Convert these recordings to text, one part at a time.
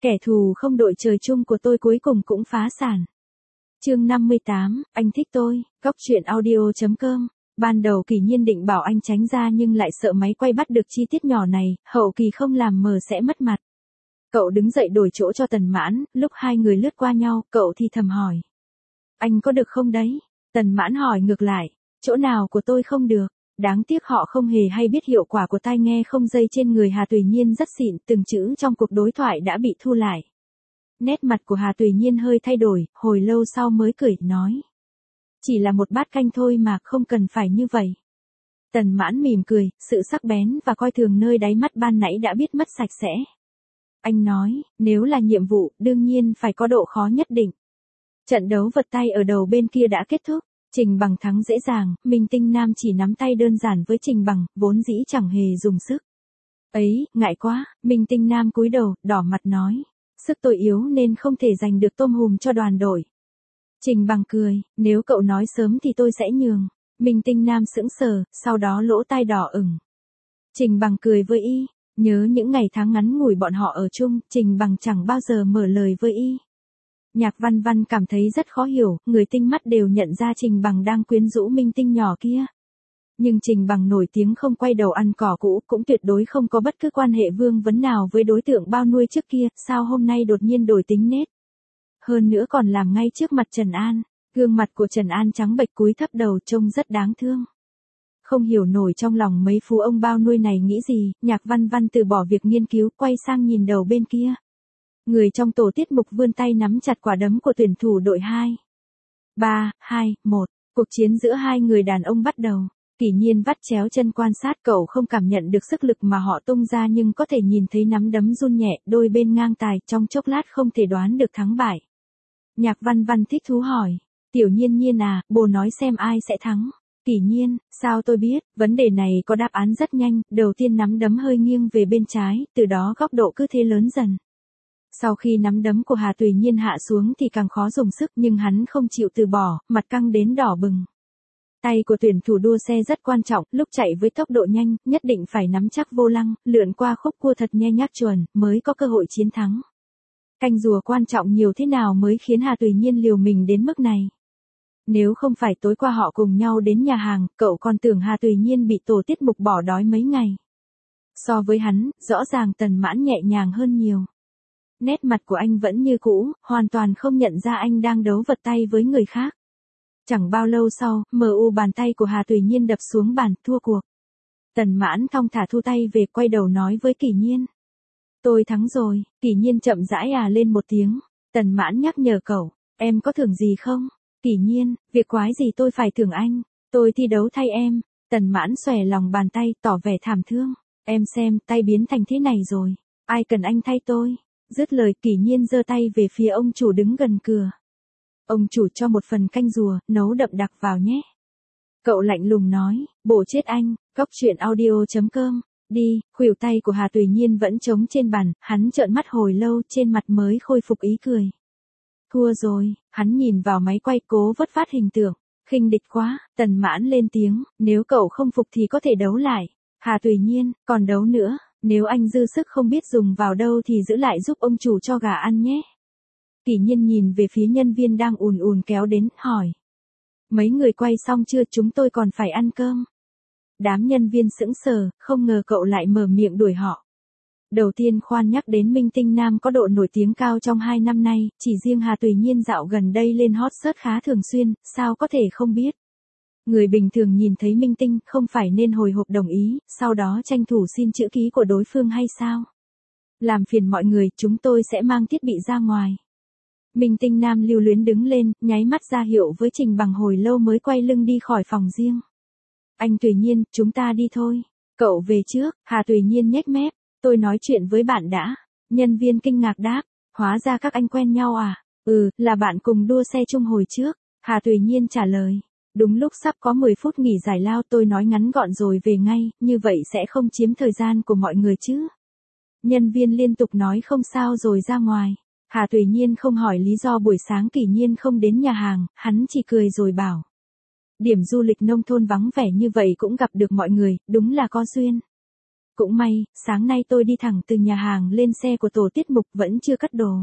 Kẻ thù không đội trời chung của tôi cuối cùng cũng phá sản. Chương 58, anh thích tôi, góc truyện audio.com. Ban đầu Kỳ Nhiên định bảo anh tránh ra nhưng lại sợ máy quay bắt được chi tiết nhỏ này, hậu kỳ không làm mờ sẽ mất mặt. Cậu đứng dậy đổi chỗ cho Tần Mãn, lúc hai người lướt qua nhau, cậu thì thầm hỏi. Anh có được không đấy? Tần Mãn hỏi ngược lại, chỗ nào của tôi không được? Đáng tiếc họ không hề hay biết hiệu quả của tai nghe không dây trên người Hà Tùy Nhiên rất xịn, từng chữ trong cuộc đối thoại đã bị thu lại. Nét mặt của Hà Tùy Nhiên hơi thay đổi, hồi lâu sau mới cười, nói. Chỉ là một bát canh thôi mà, không cần phải như vậy. Tần Mãn mỉm cười, sự sắc bén và coi thường nơi đáy mắt ban nãy đã biết mất sạch sẽ. Anh nói, nếu là nhiệm vụ, đương nhiên phải có độ khó nhất định. Trận đấu vật tay ở đầu bên kia đã kết thúc. Trình Bằng thắng dễ dàng, Minh Tinh Nam chỉ nắm tay đơn giản với Trình Bằng, vốn dĩ chẳng hề dùng sức. Ấy, ngại quá, Minh Tinh Nam cúi đầu, đỏ mặt nói. Sức tôi yếu nên không thể giành được tôm hùm cho đoàn đội. Trình Bằng cười, nếu cậu nói sớm thì tôi sẽ nhường. Minh Tinh Nam sững sờ, sau đó lỗ tai đỏ ửng. Trình Bằng cười với y, nhớ những ngày tháng ngắn ngủi bọn họ ở chung, Trình Bằng chẳng bao giờ mở lời với y. Nhạc Văn Văn cảm thấy rất khó hiểu, người tinh mắt đều nhận ra Trình Bằng đang quyến rũ Minh Tinh nhỏ kia. Nhưng Trình Bằng nổi tiếng không quay đầu ăn cỏ cũ, cũng tuyệt đối không có bất cứ quan hệ vương vấn nào với đối tượng bao nuôi trước kia, sao hôm nay đột nhiên đổi tính nết. Hơn nữa còn làm ngay trước mặt Trần An, gương mặt của Trần An trắng bệch cúi thấp đầu trông rất đáng thương. Không hiểu nổi trong lòng mấy phú ông bao nuôi này nghĩ gì, Nhạc Văn Văn từ bỏ việc nghiên cứu, quay sang nhìn đầu bên kia. Người trong tổ tiết mục vươn tay nắm chặt quả đấm của tuyển thủ đội 2. 3, 2, 1, cuộc chiến giữa hai người đàn ông bắt đầu. Kỳ Nhiên vắt chéo chân quan sát, cậu không cảm nhận được sức lực mà họ tung ra nhưng có thể nhìn thấy nắm đấm run nhẹ, đôi bên ngang tài, trong chốc lát không thể đoán được thắng bại. Nhạc Văn Văn thích thú hỏi, Tiểu Nhiên Nhiên à, bồ nói xem ai sẽ thắng. Kỳ Nhiên, sao tôi biết, vấn đề này có đáp án rất nhanh, đầu tiên nắm đấm hơi nghiêng về bên trái, từ đó góc độ cứ thế lớn dần. Sau khi nắm đấm của Hà Tùy Nhiên hạ xuống thì càng khó dùng sức nhưng hắn không chịu từ bỏ, mặt căng đến đỏ bừng. Tay của tuyển thủ đua xe rất quan trọng, lúc chạy với tốc độ nhanh, nhất định phải nắm chắc vô lăng, lượn qua khúc cua thật nhe nhác chuẩn, mới có cơ hội chiến thắng. Canh rùa quan trọng nhiều thế nào mới khiến Hà Tùy Nhiên liều mình đến mức này. Nếu không phải tối qua họ cùng nhau đến nhà hàng, cậu còn tưởng Hà Tùy Nhiên bị tổ tiết mục bỏ đói mấy ngày. So với hắn, rõ ràng Tần Mãn nhẹ nhàng hơn nhiều. Nét mặt của anh vẫn như cũ, hoàn toàn không nhận ra anh đang đấu vật tay với người khác. Chẳng bao lâu sau, MU bàn tay của Hà Tùy Nhiên đập xuống bàn, thua cuộc. Tần Mãn thong thả thu tay về, quay đầu nói với Kỳ Nhiên. Tôi thắng rồi. Kỳ Nhiên chậm rãi lên một tiếng. Tần Mãn nhắc nhở cậu, em có thưởng gì không? Kỳ Nhiên, việc quái gì tôi phải thưởng anh, tôi thi đấu thay em. Tần Mãn xòe lòng bàn tay, tỏ vẻ thảm thương. Em xem, tay biến thành thế này rồi, ai cần anh thay tôi? Dứt lời, Kỳ Nhiên giơ tay về phía ông chủ đứng gần cửa. Ông chủ cho một phần canh rùa, nấu đậm đặc vào nhé. Cậu lạnh lùng nói, bổ chết anh, góc truyện audio.com, đi. Khuỷu tay của Hà Tùy Nhiên vẫn trống trên bàn, hắn trợn mắt hồi lâu, trên mặt mới khôi phục ý cười. Thua rồi, hắn nhìn vào máy quay, cố vớt phát hình tượng. Khinh địch quá. Tần Mãn lên tiếng, nếu cậu không phục thì có thể đấu lại. Hà Tùy Nhiên, còn đấu nữa, nếu anh dư sức không biết dùng vào đâu thì giữ lại giúp ông chủ cho gà ăn nhé. Kỳ Nhiên nhìn về phía nhân viên đang ùn ùn kéo đến, hỏi. Mấy người quay xong chưa, chúng tôi còn phải ăn cơm. Đám nhân viên sững sờ, không ngờ cậu lại mở miệng đuổi họ. Đầu tiên khoan nhắc đến Minh Tinh Nam có độ nổi tiếng cao trong 2 năm nay, chỉ riêng Hà Tùy Nhiên dạo gần đây lên hot search khá thường xuyên, sao có thể không biết. Người bình thường nhìn thấy Minh Tinh không phải nên hồi hộp đồng ý, sau đó tranh thủ xin chữ ký của đối phương hay sao? Làm phiền mọi người, chúng tôi sẽ mang thiết bị ra ngoài. Minh Tinh Nam lưu luyến đứng lên, nháy mắt ra hiệu với Trình Bằng, hồi lâu mới quay lưng đi khỏi phòng riêng. Anh Tùy Nhiên, chúng ta đi thôi. Cậu về trước. Hà Tùy Nhiên nhếch mép. Tôi nói chuyện với bạn đã. Nhân viên kinh ngạc đáp. Hóa ra các anh quen nhau à? Ừ, là bạn cùng đua xe chung hồi trước. Hà Tùy Nhiên trả lời. Đúng lúc sắp có 10 phút nghỉ giải lao, tôi nói ngắn gọn rồi về ngay, như vậy sẽ không chiếm thời gian của mọi người chứ. Nhân viên liên tục nói không sao rồi ra ngoài. Hà Tùy Nhiên không hỏi lý do buổi sáng Kỳ Nhiên không đến nhà hàng, hắn chỉ cười rồi bảo. Điểm du lịch nông thôn vắng vẻ như vậy cũng gặp được mọi người, đúng là có duyên. Cũng may, sáng nay tôi đi thẳng từ nhà hàng lên xe của tổ tiết mục vẫn chưa cất đồ.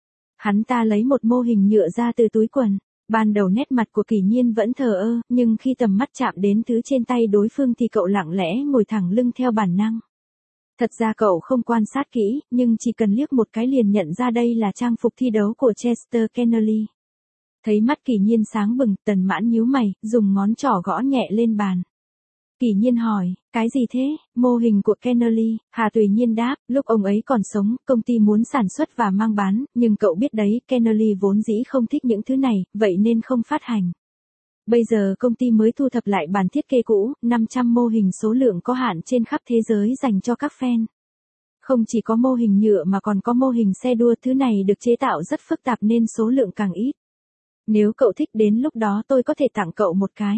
Hắn ta lấy một mô hình nhựa ra từ túi quần. Ban đầu nét mặt của Kỷ Nhiên vẫn thờ ơ, nhưng khi tầm mắt chạm đến thứ trên tay đối phương thì cậu lặng lẽ ngồi thẳng lưng theo bản năng. Thật ra cậu không quan sát kỹ, nhưng chỉ cần liếc một cái liền nhận ra đây là trang phục thi đấu của Chester Kennelly. Thấy mắt Kỷ Nhiên sáng bừng, Tần Mãn nhíu mày, dùng ngón trỏ gõ nhẹ lên bàn. Kỷ Nhiên hỏi, cái gì thế? Mô hình của Kennelly. Hà Tùy Nhiên đáp, lúc ông ấy còn sống, công ty muốn sản xuất và mang bán, nhưng cậu biết đấy, Kennelly vốn dĩ không thích những thứ này, vậy nên không phát hành. Bây giờ công ty mới thu thập lại bản thiết kế cũ, 500 mô hình số lượng có hạn trên khắp thế giới dành cho các fan. Không chỉ có mô hình nhựa mà còn có mô hình xe đua, thứ này được chế tạo rất phức tạp nên số lượng càng ít. Nếu cậu thích đến lúc đó tôi có thể tặng cậu một cái.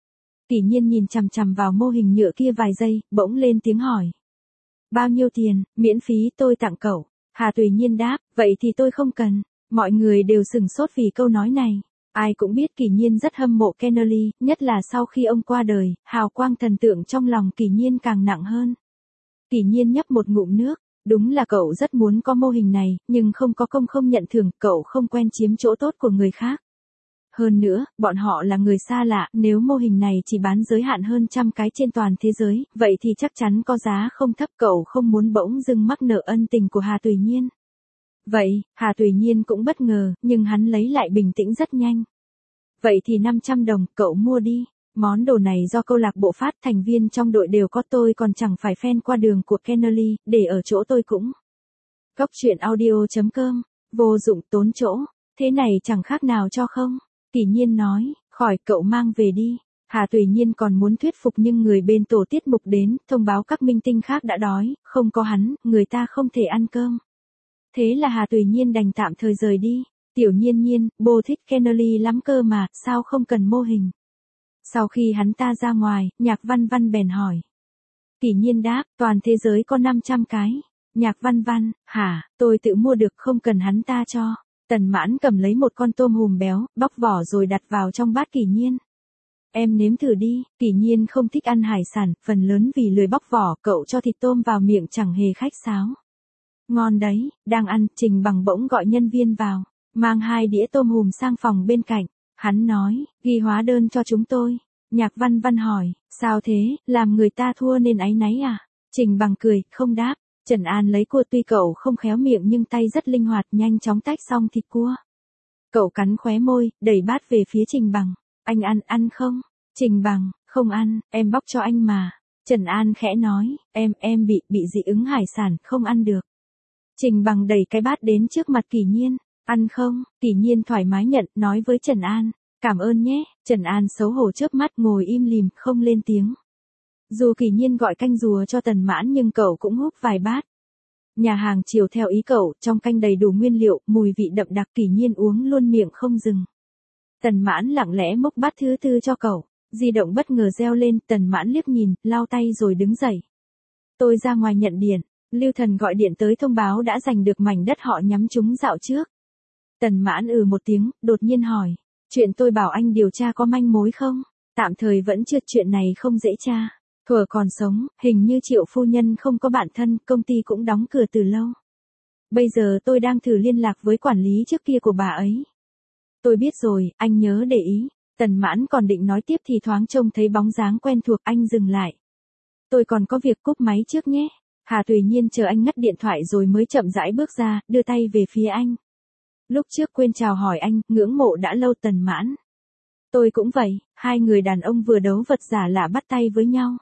Kỷ Nhiên nhìn chằm chằm vào mô hình nhựa kia vài giây, bỗng lên tiếng hỏi. Bao nhiêu tiền? Miễn phí tôi tặng cậu. Hà Tùy Nhiên đáp, vậy thì tôi không cần. Mọi người đều sửng sốt vì câu nói này. Ai cũng biết Kỷ Nhiên rất hâm mộ Kennelly, nhất là sau khi ông qua đời, hào quang thần tượng trong lòng Kỷ Nhiên càng nặng hơn. Kỷ Nhiên nhấp một ngụm nước. Đúng là cậu rất muốn có mô hình này, nhưng không có công không nhận thưởng, cậu không quen chiếm chỗ tốt của người khác. Hơn nữa, bọn họ là người xa lạ, nếu mô hình này chỉ bán giới hạn hơn 100 cái trên toàn thế giới, vậy thì chắc chắn có giá không thấp, cậu không muốn bỗng dưng mắc nợ ân tình của Hà Tùy Nhiên. Vậy, Hà Tùy Nhiên cũng bất ngờ, nhưng hắn lấy lại bình tĩnh rất nhanh. Vậy thì 500 đồng, cậu mua đi. Món đồ này do câu lạc bộ phát, thành viên trong đội đều có, tôi còn chẳng phải fan qua đường của Kennelly, để ở chỗ tôi cũng. Góc truyện audio.com, vô dụng tốn chỗ, thế này chẳng khác nào cho không. Kỷ Nhiên nói, khỏi cậu mang về đi. Hà Tùy Nhiên còn muốn thuyết phục nhưng người bên tổ tiết mục đến, thông báo các minh tinh khác đã đói, không có hắn, người ta không thể ăn cơm. Thế là Hà Tùy Nhiên đành tạm thời rời đi. Tiểu Nhiên Nhiên, bố thích Kennelly lắm cơ mà, sao không cần mô hình? Sau khi hắn ta ra ngoài, Nhạc Văn Văn bèn hỏi. Kỷ Nhiên đáp, toàn thế giới có 500 cái. Nhạc Văn Văn, hả, tôi tự mua được không cần hắn ta cho. Tần Mãn cầm lấy một con tôm hùm béo, bóc vỏ rồi đặt vào trong bát Kỷ Nhiên. Em nếm thử đi. Kỷ Nhiên không thích ăn hải sản, phần lớn vì lười bóc vỏ, cậu cho thịt tôm vào miệng chẳng hề khách sáo. Ngon đấy, đang ăn, Trình Bằng bỗng gọi nhân viên vào, mang 2 đĩa tôm hùm sang phòng bên cạnh. Hắn nói, ghi hóa đơn cho chúng tôi. Nhạc Văn Văn hỏi, sao thế, làm người ta thua nên áy náy à? Trình Bằng cười, không đáp. Trần An lấy cua, tuy cậu không khéo miệng nhưng tay rất linh hoạt, nhanh chóng tách xong thịt cua. Cậu cắn khóe môi, đẩy bát về phía Trình Bằng. Anh ăn không? Trình Bằng, không ăn, em bóc cho anh mà. Trần An khẽ nói, em bị dị ứng hải sản, không ăn được. Trình Bằng đẩy cái bát đến trước mặt Kỷ Nhiên. Ăn không? Kỷ Nhiên thoải mái nhận, nói với Trần An. Cảm ơn nhé. Trần An xấu hổ chớp mắt, ngồi im lìm, không lên tiếng. Dù Kỷ Nhiên gọi canh rùa cho Tần Mãn nhưng cậu cũng húp vài bát. Nhà hàng chiều theo ý cậu, trong canh đầy đủ nguyên liệu, mùi vị đậm đặc, Kỷ Nhiên uống luôn miệng không dừng. Tần Mãn lặng lẽ múc bát thứ tư cho cậu. Di động bất ngờ reo lên, Tần Mãn liếc nhìn, lau tay rồi đứng dậy. Tôi ra ngoài nhận điện. Lưu Thần gọi điện tới thông báo đã giành được mảnh đất họ nhắm trúng dạo trước. Tần Mãn một tiếng, đột nhiên hỏi. Chuyện tôi bảo anh điều tra có manh mối không? Tạm thời vẫn chưa, chuyện này không dễ tra. Thuở còn sống, hình như Triệu phu nhân không có bạn thân, công ty cũng đóng cửa từ lâu. Bây giờ tôi đang thử liên lạc với quản lý trước kia của bà ấy. Tôi biết rồi, anh nhớ để ý. Tần Mãn còn định nói tiếp thì thoáng trông thấy bóng dáng quen thuộc, anh dừng lại. Tôi còn có việc, cúp máy trước nhé. Hà Tùy Nhiên chờ anh ngắt điện thoại rồi mới chậm rãi bước ra, đưa tay về phía anh. Lúc trước quên chào hỏi anh, ngưỡng mộ đã lâu. Tần Mãn. Tôi cũng vậy, hai người đàn ông vừa đấu vật giả lạ bắt tay với nhau.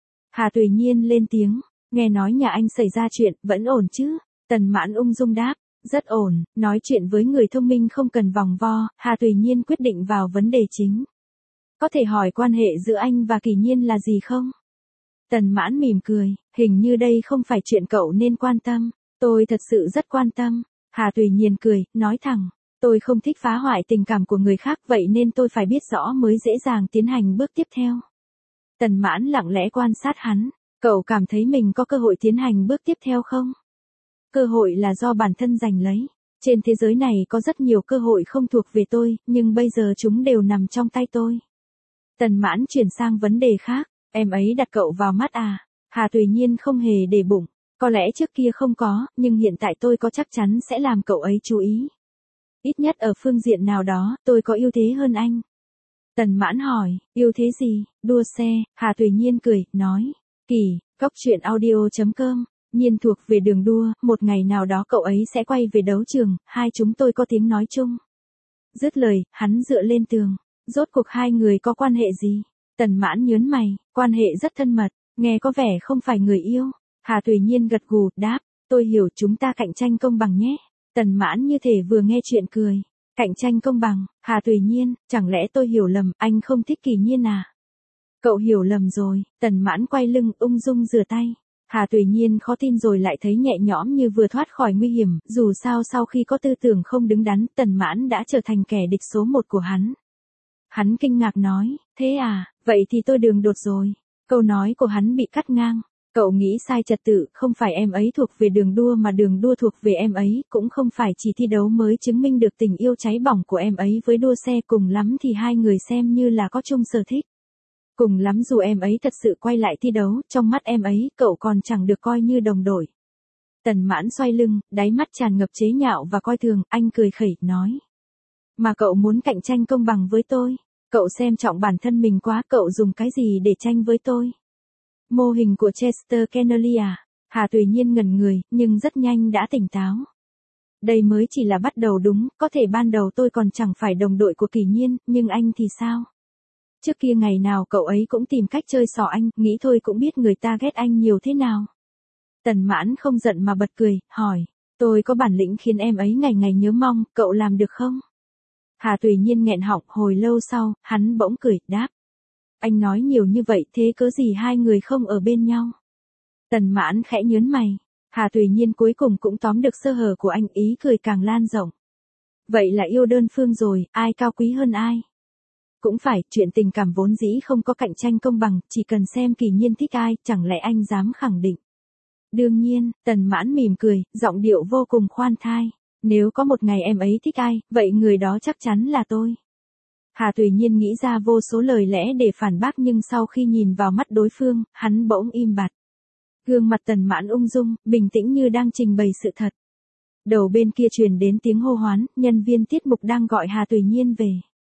Hà Tùy Nhiên lên tiếng, nghe nói nhà anh xảy ra chuyện, vẫn ổn chứ? Tần Mãn ung dung đáp, rất ổn, nói chuyện với người thông minh không cần vòng vo. Hà Tùy Nhiên quyết định vào vấn đề chính. Có thể hỏi quan hệ giữa anh và Kỷ Nhiên là gì không? Tần Mãn mỉm cười, hình như đây không phải chuyện cậu nên quan tâm. Tôi thật sự rất quan tâm. Hà Tùy Nhiên cười, nói thẳng, tôi không thích phá hoại tình cảm của người khác, vậy nên tôi phải biết rõ mới dễ dàng tiến hành bước tiếp theo. Tần Mãn lặng lẽ quan sát hắn, cậu cảm thấy mình có cơ hội tiến hành bước tiếp theo không? Cơ hội là do bản thân giành lấy. Trên thế giới này có rất nhiều cơ hội không thuộc về tôi, nhưng bây giờ chúng đều nằm trong tay tôi. Tần Mãn chuyển sang vấn đề khác, em ấy đặt cậu vào mắt à? Hà Tùy Nhiên không hề để bụng. Có lẽ trước kia không có, nhưng hiện tại tôi có chắc chắn sẽ làm cậu ấy chú ý. Ít nhất ở phương diện nào đó, tôi có ưu thế hơn anh. Tần Mãn hỏi, ưu thế gì? Đua xe, Hà Tùy Nhiên cười, nói. Kỳ, góc chuyện audio.com, Nhiên thuộc về đường đua, một ngày nào đó cậu ấy sẽ quay về đấu trường, hai chúng tôi có tiếng nói chung. Dứt lời, hắn dựa lên tường. Rốt cuộc hai người có quan hệ gì? Tần Mãn nhớn mày, quan hệ rất thân mật, nghe có vẻ không phải người yêu. Hà Tùy Nhiên gật gù, đáp, tôi hiểu, chúng ta cạnh tranh công bằng nhé. Tần Mãn như thể vừa nghe chuyện cười. Cạnh tranh công bằng, Hà Tùy Nhiên, chẳng lẽ tôi hiểu lầm, anh không thích Kỳ Nhiên à? Cậu hiểu lầm rồi. Tần Mãn quay lưng ung dung rửa tay. Hà Tùy Nhiên khó tin rồi lại thấy nhẹ nhõm như vừa thoát khỏi nguy hiểm, dù sao sau khi có tư tưởng không đứng đắn, Tần Mãn đã trở thành kẻ địch số một của hắn. Hắn kinh ngạc nói, thế à, vậy thì tôi đường đột rồi. Câu nói của hắn bị cắt ngang. Cậu nghĩ sai trật tự, không phải em ấy thuộc về đường đua mà đường đua thuộc về em ấy, cũng không phải chỉ thi đấu mới chứng minh được tình yêu cháy bỏng của em ấy với đua xe, cùng lắm thì hai người xem như là có chung sở thích. Cùng lắm dù em ấy thật sự quay lại thi đấu, trong mắt em ấy, cậu còn chẳng được coi như đồng đội. Tần Mãn xoay lưng, đáy mắt tràn ngập chế nhạo và coi thường, anh cười khẩy, nói. Mà cậu muốn cạnh tranh công bằng với tôi. Cậu xem trọng bản thân mình quá, cậu dùng cái gì để tranh với tôi? Mô hình của Chester Kennelly à? Hà Tùy Nhiên ngẩn người, nhưng rất nhanh đã tỉnh táo. Đây mới chỉ là bắt đầu đúng, có thể ban đầu tôi còn chẳng phải đồng đội của Kỳ Nhiên, nhưng anh thì sao? Trước kia ngày nào cậu ấy cũng tìm cách chơi xỏ anh, nghĩ thôi cũng biết người ta ghét anh nhiều thế nào. Tần Mãn không giận mà bật cười, hỏi, tôi có bản lĩnh khiến em ấy ngày ngày nhớ mong, cậu làm được không? Hà Tùy Nhiên nghẹn họng, hồi lâu sau, hắn bỗng cười, đáp. Anh nói nhiều như vậy, thế cớ gì hai người không ở bên nhau? Tần Mãn khẽ nhớn mày. Hà Tùy Nhiên cuối cùng cũng tóm được sơ hở của anh, ý cười càng lan rộng. Vậy là yêu đơn phương rồi, ai cao quý hơn ai? Cũng phải, chuyện tình cảm vốn dĩ không có cạnh tranh công bằng, chỉ cần xem Kỳ Nhiên thích ai, chẳng lẽ anh dám khẳng định? Đương nhiên, Tần Mãn mỉm cười, giọng điệu vô cùng khoan thai. Nếu có một ngày em ấy thích ai, vậy người đó chắc chắn là tôi. Hà Tùy Nhiên nghĩ ra vô số lời lẽ để phản bác, nhưng sau khi nhìn vào mắt đối phương, hắn bỗng im bặt. Gương mặt Tần Mãn ung dung, bình tĩnh như đang trình bày sự thật. Đầu bên kia truyền đến tiếng hô hoán, nhân viên tiết mục đang gọi Hà Tùy Nhiên về.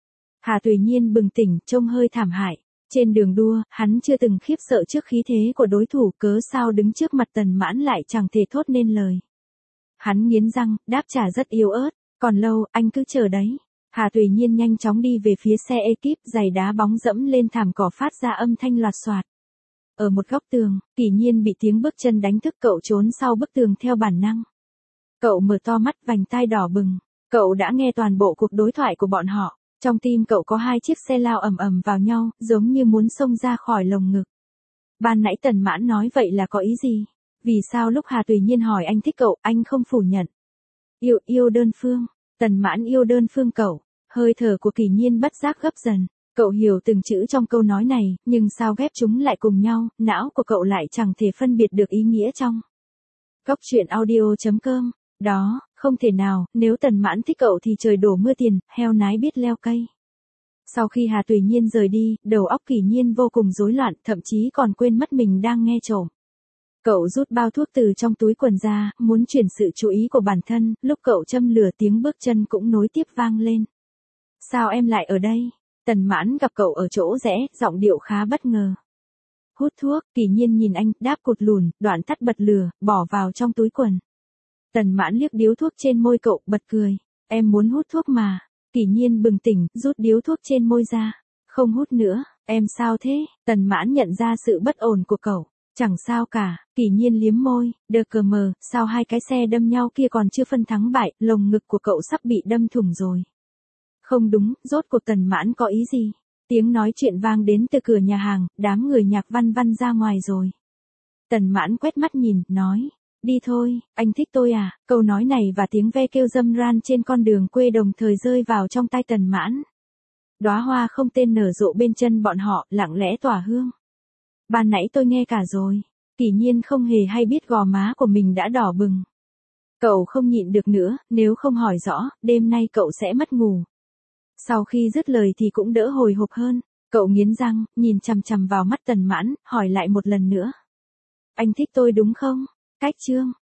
Hà Tùy Nhiên bừng tỉnh, trông hơi thảm hại. Trên đường đua, hắn chưa từng khiếp sợ trước khí thế của đối thủ, cớ sao đứng trước mặt Tần Mãn lại chẳng thể thốt nên lời. Hắn nghiến răng, đáp trả rất yếu ớt, còn lâu, anh cứ chờ đấy. Hà Tùy Nhiên nhanh chóng đi về phía xe ekip, giày đá bóng dẫm lên thảm cỏ phát ra âm thanh loạt xoạt. Ở một góc tường, Kỳ Nhiên bị tiếng bước chân đánh thức, cậu trốn sau bức tường theo bản năng. Cậu mở to mắt, vành tai đỏ bừng. Cậu đã nghe toàn bộ cuộc đối thoại của bọn họ. Trong tim cậu có hai chiếc xe lao ầm ầm vào nhau, giống như muốn xông ra khỏi lồng ngực. Ban nãy Tần Mãn nói vậy là có ý gì? Vì sao lúc Hà Tùy Nhiên hỏi anh thích cậu, anh không phủ nhận? Yêu đơn phương. Tần Mãn yêu đơn phương cậu. Hơi thở của Kỳ Nhiên bất giác gấp dần. Cậu hiểu từng chữ trong câu nói này, nhưng sao ghép chúng lại cùng nhau, não của cậu lại chẳng thể phân biệt được ý nghĩa trong. Góc chuyện audio.com. Đó, không thể nào, nếu Tần Mãn thích cậu thì trời đổ mưa tiền, heo nái biết leo cây. Sau khi Hà Tùy Nhiên rời đi, đầu óc Kỳ Nhiên vô cùng rối loạn, thậm chí còn quên mất mình đang nghe trộm. Cậu rút bao thuốc từ trong túi quần ra, muốn chuyển sự chú ý của bản thân, lúc cậu châm lửa tiếng bước chân cũng nối tiếp vang lên. Sao em lại ở đây? Tần Mãn gặp cậu ở chỗ rẽ, giọng điệu khá bất ngờ. Hút thuốc, Kỳ Nhiên nhìn anh, đáp cụt lùn, đoạn tắt bật lửa, bỏ vào trong túi quần. Tần Mãn liếc điếu thuốc trên môi cậu, bật cười. Em muốn hút thuốc mà. Kỳ Nhiên bừng tỉnh, rút điếu thuốc trên môi ra. Không hút nữa, em sao thế? Tần Mãn nhận ra sự bất ổn của cậu. Chẳng sao cả, Kỳ Nhiên liếm môi, đờ cờ mờ, sao hai cái xe đâm nhau kia còn chưa phân thắng bại, lồng ngực của cậu sắp bị đâm thủng rồi. Không đúng, rốt cuộc Tần Mãn có ý gì? Tiếng nói chuyện vang đến từ cửa nhà hàng, đám người Nhạc Văn Văn ra ngoài rồi. Tần Mãn quét mắt nhìn, nói, đi thôi, anh thích tôi à? Câu nói này và tiếng ve kêu râm ran trên con đường quê đồng thời rơi vào trong tai Tần Mãn. Đóa hoa không tên nở rộ bên chân bọn họ, lặng lẽ tỏa hương. Ban nãy tôi nghe cả rồi. Kỳ Nhiên không hề hay biết gò má của mình đã đỏ bừng. Cậu không nhịn được nữa, nếu không hỏi rõ, đêm nay cậu sẽ mất ngủ. Sau khi dứt lời thì cũng đỡ hồi hộp hơn. Cậu nghiến răng, nhìn chằm chằm vào mắt Tần Mãn, hỏi lại một lần nữa. Anh thích tôi đúng không? Cách chương